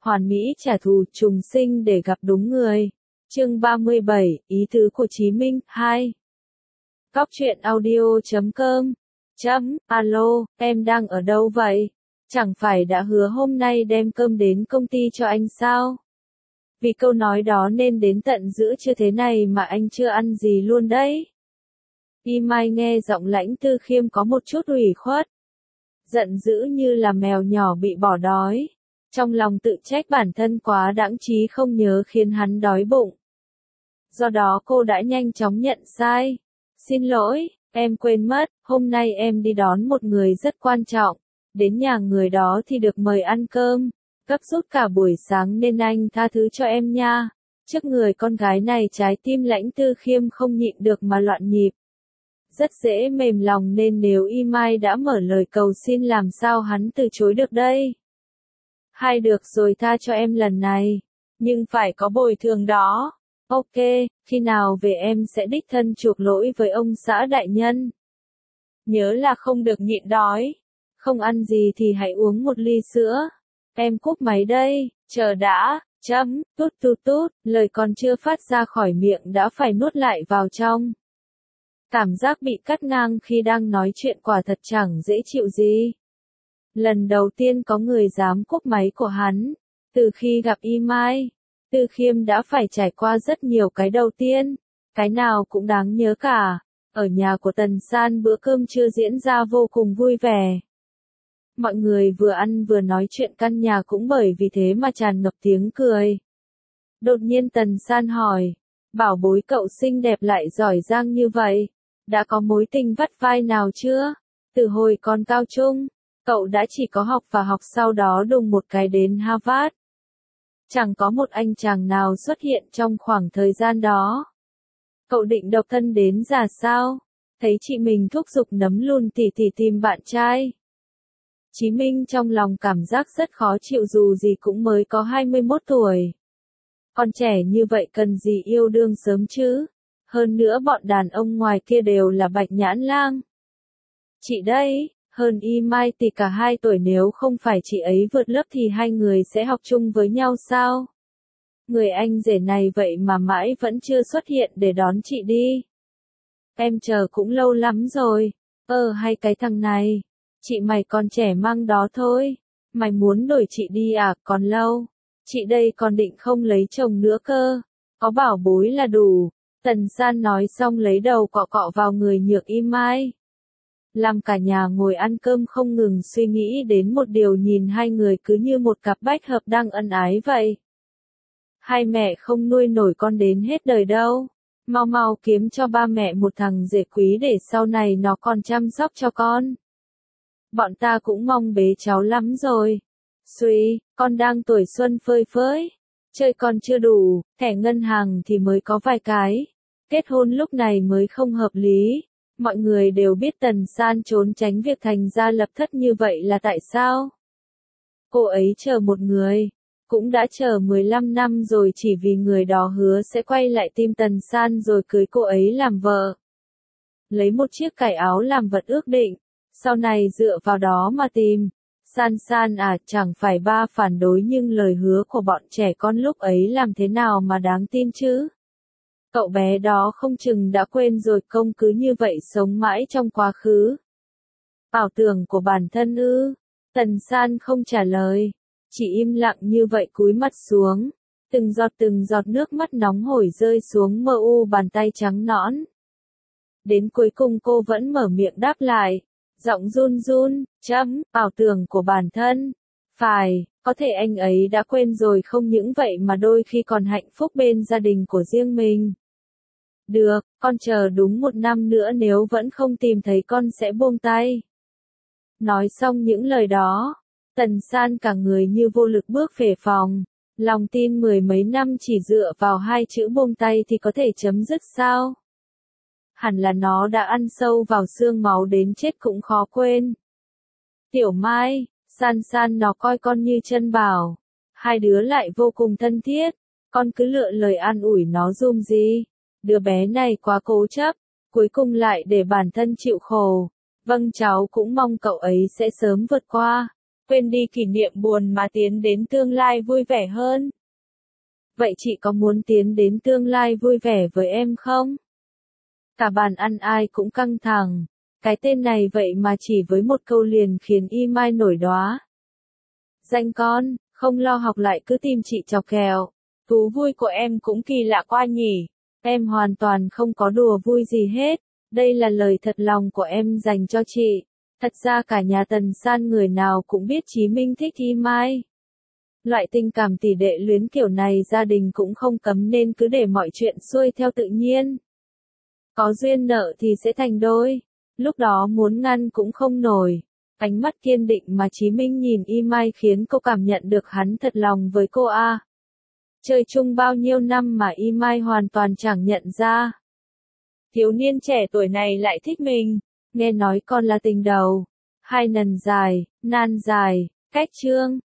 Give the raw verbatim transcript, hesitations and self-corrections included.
Hoàn mỹ trả thù, trùng sinh để gặp đúng người. Chương ba mươi bảy, ý tứ của Chí Minh, hai. Góc truyện audio chấm com. Chấm, alo, em đang ở đâu vậy? Chẳng phải đã hứa hôm nay đem cơm đến công ty cho anh sao? Vì câu nói đó nên đến tận giữa trưa thế này mà anh chưa ăn gì luôn đấy. Y Mai nghe giọng Lãnh Tư Khiêm có một chút ủy khuất. Giận dữ như là mèo nhỏ bị bỏ đói. Trong lòng tự trách bản thân quá đãng trí không nhớ khiến hắn đói bụng. Do đó cô đã nhanh chóng nhận sai. Xin lỗi, em quên mất, hôm nay em đi đón một người rất quan trọng. Đến nhà người đó thì được mời ăn cơm. Gấp rút cả buổi sáng nên anh tha thứ cho em nha. Trước người con gái này trái tim Lãnh Tư Khiêm không nhịn được mà loạn nhịp. Rất dễ mềm lòng nên nếu Y Mai đã mở lời cầu xin làm sao hắn từ chối được đây. Hay được rồi, tha cho em lần này. Nhưng phải có bồi thường đó. Ok, khi nào về em sẽ đích thân chuộc lỗi với ông xã đại nhân. Nhớ là không được nhịn đói. Không ăn gì thì hãy uống một ly sữa. Em cúp máy đây, chờ đã, chấm, tút tút tút, lời còn chưa phát ra khỏi miệng đã phải nuốt lại vào trong. Cảm giác bị cắt ngang khi đang nói chuyện quả thật chẳng dễ chịu gì. Lần đầu tiên có người dám cúp máy của hắn. Từ khi gặp Y Mai, Tư Khiêm đã phải trải qua rất nhiều cái đầu tiên. Cái nào cũng đáng nhớ cả. Ở nhà của Tần San bữa cơm trưa diễn ra vô cùng vui vẻ. Mọi người vừa ăn vừa nói chuyện, căn nhà cũng bởi vì thế mà tràn ngập tiếng cười. Đột nhiên Tần San hỏi, bảo bối cậu xinh đẹp lại giỏi giang như vậy, đã có mối tình vắt vai nào chưa? Từ hồi còn cao trung, cậu đã chỉ có học và học sau đó đùng một cái đến Harvard. Chẳng có một anh chàng nào xuất hiện trong khoảng thời gian đó. Cậu định độc thân đến già sao? Thấy chị mình thúc giục nấm lùn tỉ tỉ tìm bạn trai. Chí Minh trong lòng cảm giác rất khó chịu dù gì cũng mới có hai mươi mốt tuổi. Còn trẻ như vậy cần gì yêu đương sớm chứ? Hơn nữa bọn đàn ông ngoài kia đều là bạch nhãn lang. Chị đây, hơn Y Mai thì cả hai tuổi, nếu không phải chị ấy vượt lớp thì hai người sẽ học chung với nhau sao? Người anh rể này vậy mà mãi vẫn chưa xuất hiện để đón chị đi. Em chờ cũng lâu lắm rồi. Ờ hay cái thằng này. Chị mày còn trẻ măng đó thôi. Mày muốn đổi chị đi à, còn lâu. Chị đây còn định không lấy chồng nữa cơ. Có bảo bối là đủ. Tần San nói xong lấy đầu cọ cọ vào người Nhược Y Mai. Làm cả nhà ngồi ăn cơm không ngừng suy nghĩ đến một điều, nhìn hai người cứ như một cặp bách hợp đang ân ái vậy. Hai mẹ không nuôi nổi con đến hết đời đâu. Mau mau kiếm cho ba mẹ một thằng rể quý để sau này nó còn chăm sóc cho con. Bọn ta cũng mong bế cháu lắm rồi. Suy, con đang tuổi xuân phơi phới. Chơi còn chưa đủ, thẻ ngân hàng thì mới có vài cái. Kết hôn lúc này mới không hợp lý. Mọi người đều biết Tần San trốn tránh việc thành gia lập thất như vậy là tại sao? Cô ấy chờ một người. Cũng đã chờ mười lăm năm rồi chỉ vì người đó hứa sẽ quay lại tìm Tần San rồi cưới cô ấy làm vợ. Lấy một chiếc cài áo làm vật ước định. Sau này dựa vào đó mà tìm. San San à, chẳng phải ba phản đối nhưng lời hứa của bọn trẻ con lúc ấy làm thế nào mà đáng tin chứ? Cậu bé đó không chừng đã quên rồi, công cứ như vậy sống mãi trong quá khứ. Ảo tưởng của bản thân ư? Tần San không trả lời. Chỉ im lặng như vậy cúi mặt xuống. Từng giọt từng giọt nước mắt nóng hổi rơi xuống mờ u bàn tay trắng nõn. Đến cuối cùng cô vẫn mở miệng đáp lại. Giọng run run, chấm, ảo tưởng của bản thân. Phải, có thể anh ấy đã quên rồi, không những vậy mà đôi khi còn hạnh phúc bên gia đình của riêng mình. Được, con chờ đúng một năm nữa, nếu vẫn không tìm thấy con sẽ buông tay. Nói xong những lời đó, Tần San cả người như vô lực bước về phòng. Lòng tin mười mấy năm chỉ dựa vào hai chữ buông tay thì có thể chấm dứt sao? Hẳn là nó đã ăn sâu vào xương máu đến chết cũng khó quên. Tiểu Mai, San San nó coi con như chân bảo. Hai đứa lại vô cùng thân thiết. Con cứ lựa lời an ủi nó dùm gì. Đứa bé này quá cố chấp. Cuối cùng lại để bản thân chịu khổ. Vâng, cháu cũng mong cậu ấy sẽ sớm vượt qua. quên đi kỷ niệm buồn mà tiến đến tương lai vui vẻ hơn. Vậy chị có muốn tiến đến tương lai vui vẻ với em không? Cả bàn ăn ai cũng căng thẳng. Cái tên này vậy mà chỉ với một câu liền khiến Y Mai nổi đoá. Danh con, không lo học lại cứ tìm chị chọc ghẹo. Thú vui của em cũng kỳ lạ quá nhỉ. Em hoàn toàn không có đùa vui gì hết. Đây là lời thật lòng của em dành cho chị. Thật ra cả nhà Tần San người nào cũng biết Chí Minh thích Y Mai. Loại tình cảm tỷ đệ luyến kiểu này gia đình cũng không cấm nên cứ để mọi chuyện xuôi theo tự nhiên. Có duyên nợ thì sẽ thành đôi. Lúc đó muốn ngăn cũng không nổi. Ánh mắt kiên định mà Chí Minh nhìn Y Mai khiến cô cảm nhận được hắn thật lòng với cô a. Chơi chung bao nhiêu năm mà Y Mai hoàn toàn chẳng nhận ra. Thiếu niên trẻ tuổi này lại thích mình. Nghe nói con là tình đầu. Hai nần dài, nan dài, cách chương.